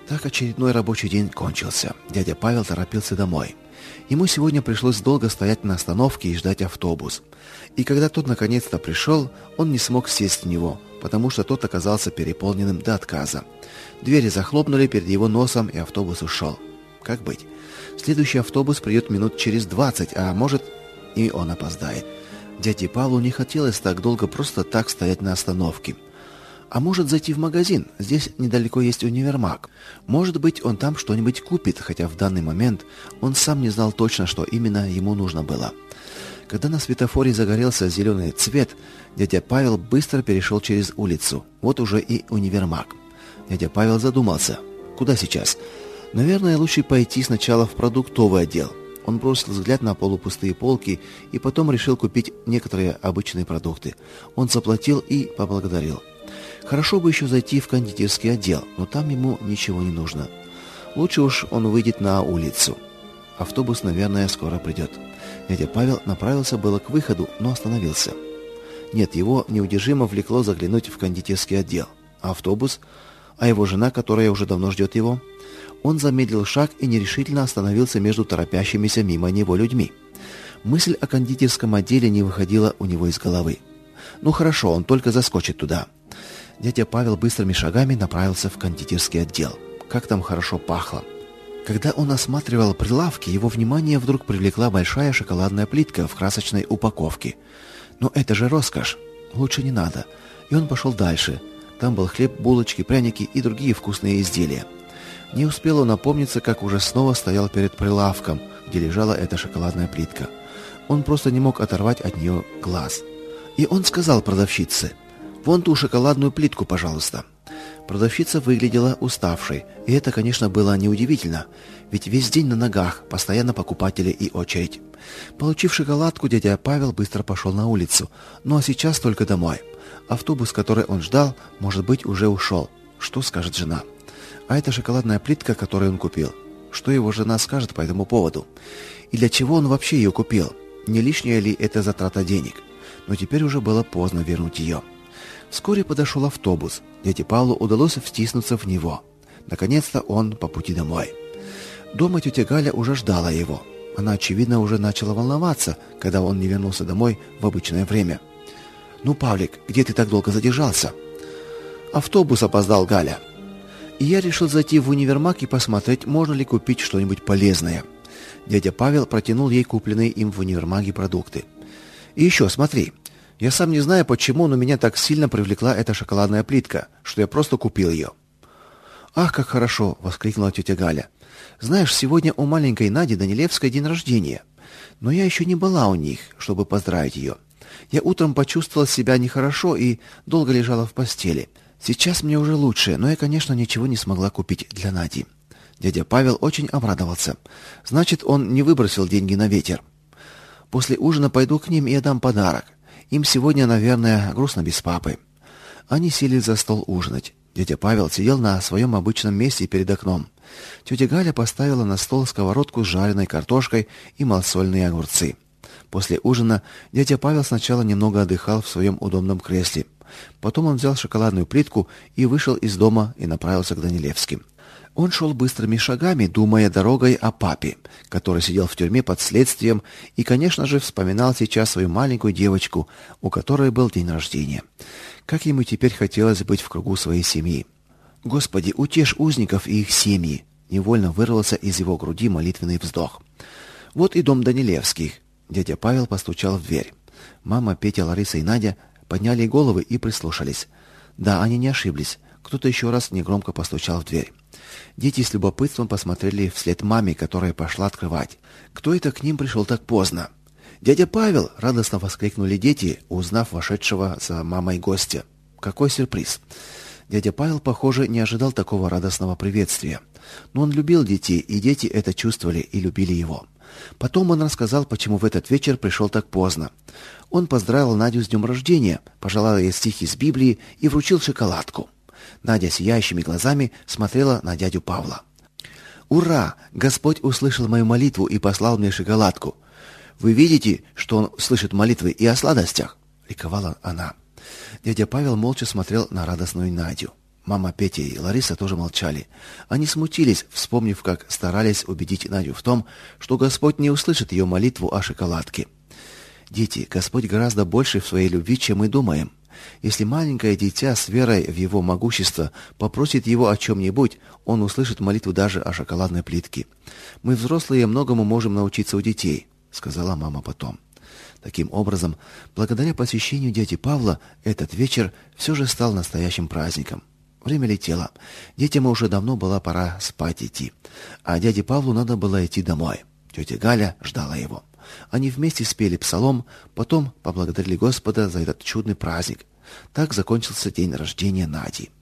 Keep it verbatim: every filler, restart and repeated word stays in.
Так очередной рабочий день кончился. Дядя Павел торопился домой. Ему сегодня пришлось долго стоять на остановке и ждать автобус. И когда тот наконец-то пришел, он не смог сесть в него, потому что тот оказался переполненным до отказа. Двери захлопнули перед его носом, и автобус ушел. Как быть? Следующий автобус придет минут через двадцать, а может, и он опоздает. Дяде Павлу не хотелось так долго просто так стоять на остановке. А может, зайти в магазин? Здесь недалеко есть универмаг. Может быть, он там что-нибудь купит, хотя в данный момент он сам не знал точно, что именно ему нужно было. Когда на светофоре загорелся зеленый цвет, дядя Павел быстро перешел через улицу. Вот уже и универмаг. Дядя Павел задумался. Куда сейчас? Наверное, лучше пойти сначала в продуктовый отдел. Он бросил взгляд на полупустые полки и потом решил купить некоторые обычные продукты. Он заплатил и поблагодарил. Хорошо бы еще зайти в кондитерский отдел, но там ему ничего не нужно. Лучше уж он выйдет на улицу. Автобус, наверное, скоро придет. Дядя Павел направился было к выходу, но остановился. Нет, его неудержимо влекло заглянуть в кондитерский отдел. А автобус? А его жена, которая уже давно ждет его? Он замедлил шаг и нерешительно остановился между торопящимися мимо него людьми. Мысль о кондитерском отделе не выходила у него из головы. Ну хорошо, он только заскочит туда. Дядя Павел быстрыми шагами направился в кондитерский отдел. Как там хорошо пахло. Когда он осматривал прилавки, его внимание вдруг привлекла большая шоколадная плитка в красочной упаковке. Но это же роскошь. Лучше не надо. И он пошел дальше. Там был хлеб, булочки, пряники и другие вкусные изделия. Не успел он опомниться, как уже снова стоял перед прилавком, где лежала эта шоколадная плитка. Он просто не мог оторвать от нее глаз. И он сказал продавщице: «Вон ту шоколадную плитку, пожалуйста». Продавщица выглядела уставшей, и это, конечно, было неудивительно, ведь весь день на ногах, постоянно покупатели и очередь. Получив шоколадку, дядя Павел быстро пошел на улицу, ну а сейчас только домой. Автобус, который он ждал, может быть, уже ушел. Что скажет жена? А это шоколадная плитка, которую он купил. Что его жена скажет по этому поводу? И для чего он вообще ее купил? Не лишняя ли это затрата денег? Но теперь уже было поздно вернуть ее. Вскоре подошел автобус. Дяде Павлу удалось втиснуться в него. Наконец-то он по пути домой. Дома тетя Галя уже ждала его. Она, очевидно, уже начала волноваться, когда он не вернулся домой в обычное время. «Ну, Павлик, где ты так долго задержался?» «Автобус опоздал, Галя. И я решил зайти в универмаг и посмотреть, можно ли купить что-нибудь полезное». Дядя Павел протянул ей купленные им в универмаге продукты. «И еще, смотри. Я сам не знаю почему, но меня так сильно привлекла эта шоколадная плитка, что я просто купил ее». «Ах, как хорошо!» — воскликнула тетя Галя. «Знаешь, сегодня у маленькой Нади Данилевской день рождения. Но я еще не была у них, чтобы поздравить ее. Я утром почувствовала себя нехорошо и долго лежала в постели. Сейчас мне уже лучше, но я, конечно, ничего не смогла купить для Нади». Дядя Павел очень обрадовался. Значит, он не выбросил деньги на ветер. «После ужина пойду к ним и отдам подарок. Им сегодня, наверное, грустно без папы». Они сели за стол ужинать. Дядя Павел сидел на своем обычном месте перед окном. Тетя Галя поставила на стол сковородку с жареной картошкой и малосольные огурцы. После ужина дядя Павел сначала немного отдыхал в своем удобном кресле. Потом он взял шоколадную плитку и вышел из дома и направился к Данилевским. Он шел быстрыми шагами, думая дорогой о папе, который сидел в тюрьме под следствием, и, конечно же, вспоминал сейчас свою маленькую девочку, у которой был день рождения. Как ему теперь хотелось быть в кругу своей семьи. «Господи, утешь узников и их семьи!» Невольно вырвался из его груди молитвенный вздох. Вот и дом Данилевских. Дядя Павел постучал в дверь. Мама, Петя, Лариса и Надя подняли головы и прислушались. Да, они не ошиблись. Кто-то еще раз негромко постучал в дверь. Дети с любопытством посмотрели вслед маме, которая пошла открывать. Кто это к ним пришел так поздно? «Дядя Павел!» — радостно воскликнули дети, узнав вошедшего за мамой гостя. Какой сюрприз! Дядя Павел, похоже, не ожидал такого радостного приветствия. Но он любил детей, и дети это чувствовали и любили его. Потом он рассказал, почему в этот вечер пришел так поздно. Он поздравил Надю с днем рождения, пожелал ей стихи из Библии и вручил шоколадку. Надя сияющими глазами смотрела на дядю Павла. «Ура! Господь услышал мою молитву и послал мне шоколадку. Вы видите, что он слышит молитвы и о сладостях?» — ликовала она. Дядя Павел молча смотрел на радостную Надю. Мама Петя и Лариса тоже молчали. Они смутились, вспомнив, как старались убедить Надю в том, что Господь не услышит ее молитву о шоколадке. Дети, Господь гораздо больше в своей любви, чем мы думаем. Если маленькое дитя с верой в его могущество попросит его о чем-нибудь, он услышит молитву даже о шоколадной плитке. Мы, взрослые, многому можем научиться у детей, сказала мама потом. Таким образом, благодаря посвящению дяди Павла, этот вечер все же стал настоящим праздником. Время летело. Детям уже давно была пора спать идти. А дяде Павлу надо было идти домой. Тетя Галя ждала его. Они вместе спели псалом, потом поблагодарили Господа за этот чудный праздник. Так закончился день рождения Нади.